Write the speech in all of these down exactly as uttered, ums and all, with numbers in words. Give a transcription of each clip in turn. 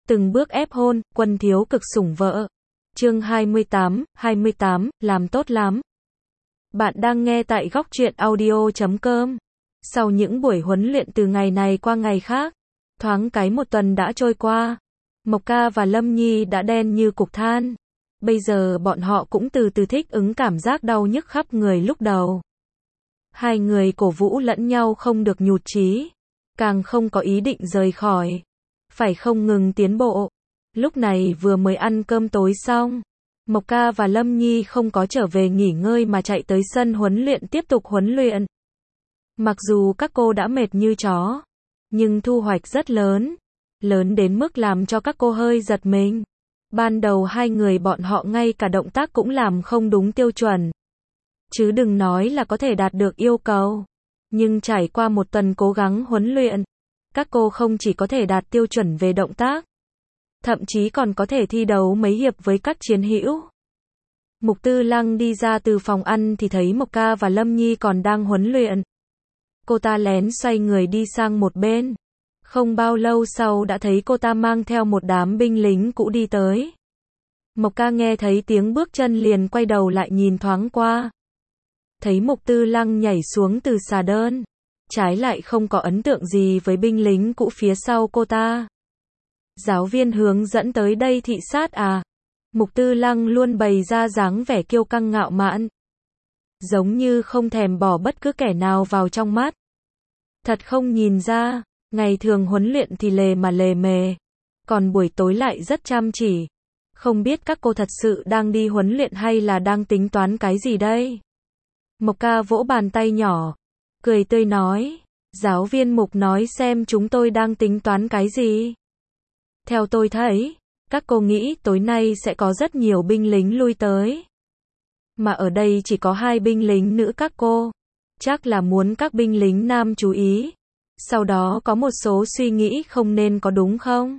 Từng bước ép hôn, Quân thiếu cực sủng vợ. Chương hai mươi tám, hai mươi tám, làm tốt lắm. Bạn đang nghe tại góc truyện audio chấm com. Sau những buổi huấn luyện từ ngày này qua ngày khác, thoáng cái một tuần đã trôi qua. Mộc Ca và Lâm Nhi đã đen như cục than. Bây giờ bọn họ cũng từ từ thích ứng cảm giác đau nhức khắp người lúc đầu. Hai người cổ vũ lẫn nhau không được nhụt chí, càng không có ý định rời khỏi, phải không ngừng tiến bộ. Lúc này vừa mới ăn cơm tối xong, Mộc Ca và Lâm Nhi không có trở về nghỉ ngơi mà chạy tới sân huấn luyện tiếp tục huấn luyện. Mặc dù các cô đã mệt như chó, nhưng thu hoạch rất lớn, lớn đến mức làm cho các cô hơi giật mình. Ban đầu hai người bọn họ ngay cả động tác cũng làm không đúng tiêu chuẩn, chứ đừng nói là có thể đạt được yêu cầu. Nhưng trải qua một tuần cố gắng huấn luyện, các cô không chỉ có thể đạt tiêu chuẩn về động tác, thậm chí còn có thể thi đấu mấy hiệp với các chiến hữu. Mục Tư Lăng đi ra từ phòng ăn thì thấy Mộc Ca và Lâm Nhi còn đang huấn luyện. Cô ta lén xoay người đi sang một bên. Không bao lâu sau đã thấy cô ta mang theo một đám binh lính cũ đi tới. Mộc Ca nghe thấy tiếng bước chân liền quay đầu lại nhìn thoáng qua. Thấy Mục Tư Lăng nhảy xuống từ xà đơn, trái lại không có ấn tượng gì với binh lính cũ phía sau cô ta. Giáo viên hướng dẫn tới đây thị sát à? Mục Tư Lăng luôn bày ra dáng vẻ kiêu căng ngạo mạn, giống như không thèm bỏ bất cứ kẻ nào vào trong mắt. Thật không nhìn ra, ngày thường huấn luyện thì lề mà lề mề, còn buổi tối lại rất chăm chỉ. Không biết các cô thật sự đang đi huấn luyện hay là đang tính toán cái gì đây? Mộc Ca vỗ bàn tay nhỏ, cười tươi nói, giáo viên Mục nói xem chúng tôi đang tính toán cái gì. Theo tôi thấy, các cô nghĩ tối nay sẽ có rất nhiều binh lính lui tới. Mà ở đây chỉ có hai binh lính nữ các cô. Chắc là muốn các binh lính nam chú ý. Sau đó có một số suy nghĩ không nên có đúng không?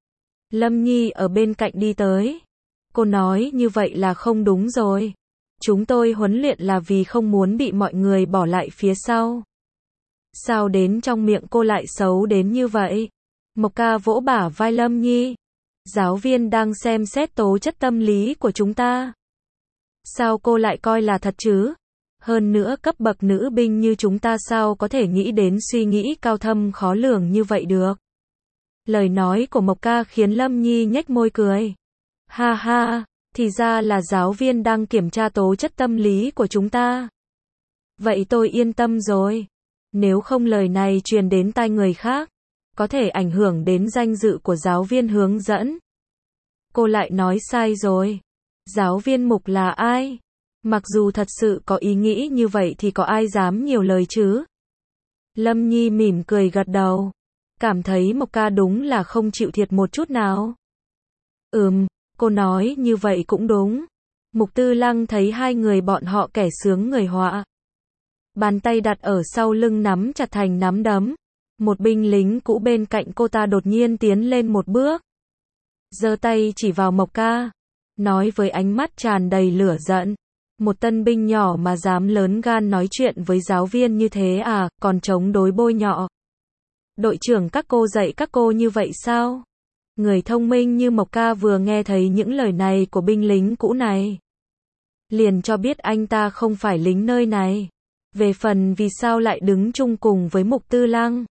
Lâm Nhi ở bên cạnh đi tới. Cô nói như vậy là không đúng rồi. Chúng tôi huấn luyện là vì không muốn bị mọi người bỏ lại phía sau. Sao đến trong miệng cô lại xấu đến như vậy? Mộc Ca vỗ bả vai Lâm Nhi. Giáo viên đang xem xét tố chất tâm lý của chúng ta. Sao cô lại coi là thật chứ? Hơn nữa cấp bậc nữ binh như chúng ta sao có thể nghĩ đến suy nghĩ cao thâm khó lường như vậy được? Lời nói của Mộc Ca khiến Lâm Nhi nhếch môi cười. Ha ha, thì ra là giáo viên đang kiểm tra tố chất tâm lý của chúng ta. Vậy tôi yên tâm rồi. Nếu không lời này truyền đến tai người khác, có thể ảnh hưởng đến danh dự của giáo viên hướng dẫn. Cô lại nói sai rồi. Giáo viên Mục là ai? Mặc dù thật sự có ý nghĩ như vậy thì có ai dám nhiều lời chứ? Lâm Nhi mỉm cười gật đầu, cảm thấy Mộc Ca đúng là không chịu thiệt một chút nào. Ừm, cô nói như vậy cũng đúng. Mục Tư Lăng thấy hai người bọn họ kẻ sướng người họa. Bàn tay đặt ở sau lưng nắm chặt thành nắm đấm. Một binh lính cũ bên cạnh cô ta đột nhiên tiến lên một bước, giơ tay chỉ vào Mộc Ca, nói với ánh mắt tràn đầy lửa giận. Một tân binh nhỏ mà dám lớn gan nói chuyện với giáo viên như thế à, còn chống đối bôi nhọ. Đội trưởng các cô dạy các cô như vậy sao? Người thông minh như Mộc Ca vừa nghe thấy những lời này của binh lính cũ này, liền cho biết anh ta không phải lính nơi này. Về phần vì sao lại đứng chung cùng với Mục Tư Lăng,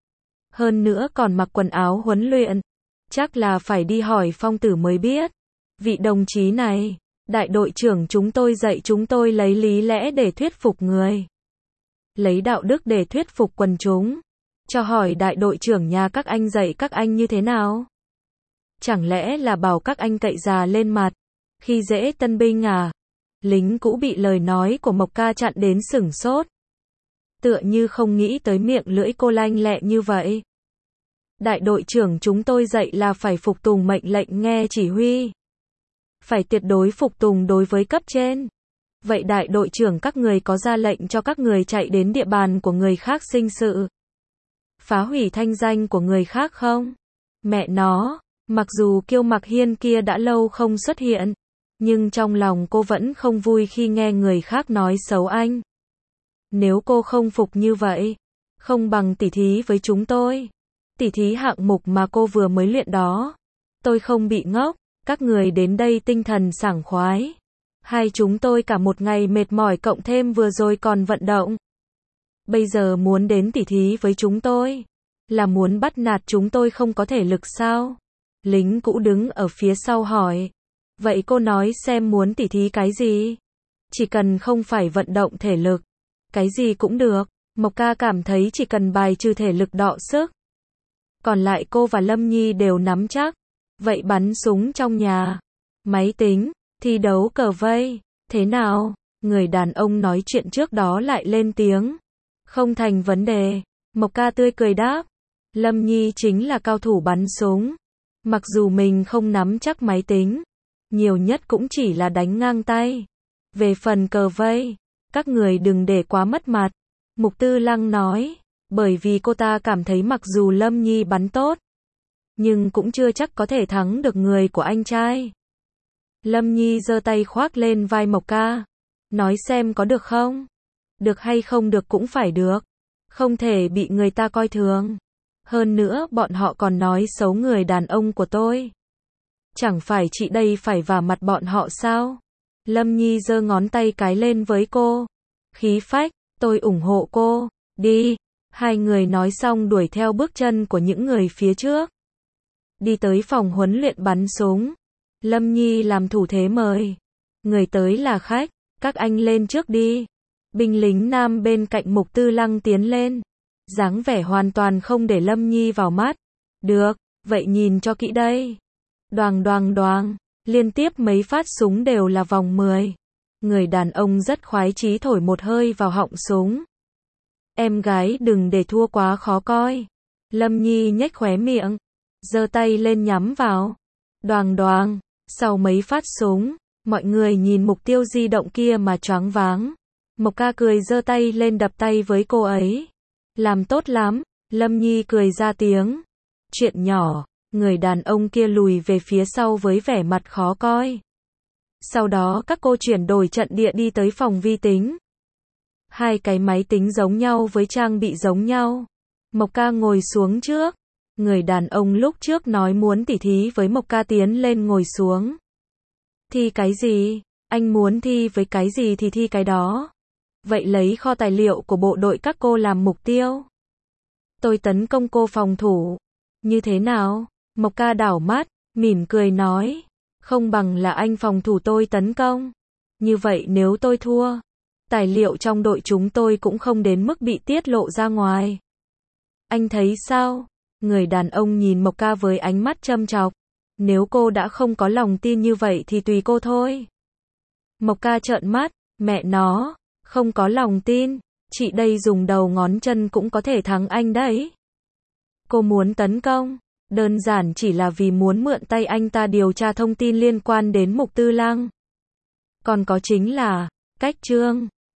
hơn nữa còn mặc quần áo huấn luyện, chắc là phải đi hỏi Phong Tử mới biết. Vị đồng chí này, đại đội trưởng chúng tôi dạy chúng tôi lấy lý lẽ để thuyết phục người, lấy đạo đức để thuyết phục quần chúng. Cho hỏi đại đội trưởng nhà các anh dạy các anh như thế nào? Chẳng lẽ là bảo các anh cậy già lên mặt, khi dễ tân binh à? Lính cũ bị lời nói của Mộc Ca chặn đến sửng sốt, tựa như không nghĩ tới miệng lưỡi cô lanh lẹ như vậy. Đại đội trưởng chúng tôi dạy là phải phục tùng mệnh lệnh nghe chỉ huy, phải tuyệt đối phục tùng đối với cấp trên. Vậy đại đội trưởng các người có ra lệnh cho các người chạy đến địa bàn của người khác sinh sự, phá hủy thanh danh của người khác không? Mẹ nó, mặc dù Kiêu Mặc Hiên kia đã lâu không xuất hiện, nhưng trong lòng cô vẫn không vui khi nghe người khác nói xấu anh. Nếu cô không phục như vậy, không bằng tỉ thí với chúng tôi. Tỉ thí hạng mục mà cô vừa mới luyện đó. Tôi không bị ngốc, các người đến đây tinh thần sảng khoái. Hai chúng tôi cả một ngày mệt mỏi cộng thêm vừa rồi còn vận động. Bây giờ muốn đến tỉ thí với chúng tôi, là muốn bắt nạt chúng tôi không có thể lực sao? Lính cũ đứng ở phía sau hỏi. Vậy cô nói xem muốn tỉ thí cái gì? Chỉ cần không phải vận động thể lực. Cái gì cũng được. Mộc Ca cảm thấy chỉ cần bài trừ thể lực đọ sức. Còn lại cô và Lâm Nhi đều nắm chắc. Vậy bắn súng trong nhà, máy tính, thi đấu cờ vây, thế nào? Người đàn ông nói chuyện trước đó lại lên tiếng. Không thành vấn đề. Mộc Ca tươi cười đáp. Lâm Nhi chính là cao thủ bắn súng. Mặc dù mình không nắm chắc máy tính, nhiều nhất cũng chỉ là đánh ngang tay. Về phần cờ vây, các người đừng để quá mất mặt. Mục Tư Lăng nói, bởi vì cô ta cảm thấy mặc dù Lâm Nhi bắn tốt, nhưng cũng chưa chắc có thể thắng được người của anh trai. Lâm Nhi giơ tay khoác lên vai Mộc Ca, nói xem có được không? Được hay không được cũng phải được, không thể bị người ta coi thường. Hơn nữa bọn họ còn nói xấu người đàn ông của tôi. Chẳng phải chị đây phải vả mặt bọn họ sao? Lâm Nhi giơ ngón tay cái lên với cô. Khí phách, tôi ủng hộ cô. Đi. Hai người nói xong đuổi theo bước chân của những người phía trước. Đi tới phòng huấn luyện bắn súng. Lâm Nhi làm thủ thế mời. Người tới là khách, các anh lên trước đi. Binh lính nam bên cạnh Mục Tư Lăng tiến lên. Dáng vẻ hoàn toàn không để Lâm Nhi vào mắt. Được, vậy nhìn cho kỹ đây. Đoàng đoàng đoàng, liên tiếp mấy phát súng đều là vòng mười. Người đàn ông rất khoái chí thổi một hơi vào họng súng. Em gái đừng để thua quá khó coi. Lâm Nhi nhếch khóe miệng, giơ tay lên nhắm vào. Đoàng đoàng, sau mấy phát súng, mọi người nhìn mục tiêu di động kia mà choáng váng. Mộc Ca cười giơ tay lên đập tay với cô ấy. Làm tốt lắm, Lâm Nhi cười ra tiếng. Chuyện nhỏ, người đàn ông kia lùi về phía sau với vẻ mặt khó coi. Sau đó các cô chuyển đổi trận địa đi tới phòng vi tính. Hai cái máy tính giống nhau với trang bị giống nhau. Mộc Ca ngồi xuống trước. Người đàn ông lúc trước nói muốn tỉ thí với Mộc Ca tiến lên ngồi xuống. Thi cái gì? Anh muốn thi với cái gì thì thi cái đó. Vậy lấy kho tài liệu của bộ đội các cô làm mục tiêu. Tôi tấn công cô phòng thủ. Như thế nào? Mộc Ca đảo mắt, mỉm cười nói. Không bằng là anh phòng thủ tôi tấn công. Như vậy nếu tôi thua, tài liệu trong đội chúng tôi cũng không đến mức bị tiết lộ ra ngoài. Anh thấy sao? Người đàn ông nhìn Mộc Ca với ánh mắt châm chọc. Nếu cô đã không có lòng tin như vậy thì tùy cô thôi. Mộc Ca trợn mắt, mẹ nó, không có lòng tin, chị đây dùng đầu ngón chân cũng có thể thắng anh đấy. Cô muốn tấn công, đơn giản chỉ là vì muốn mượn tay anh ta điều tra thông tin liên quan đến Mục Tư Lăng. Còn có chính là, cách Trương.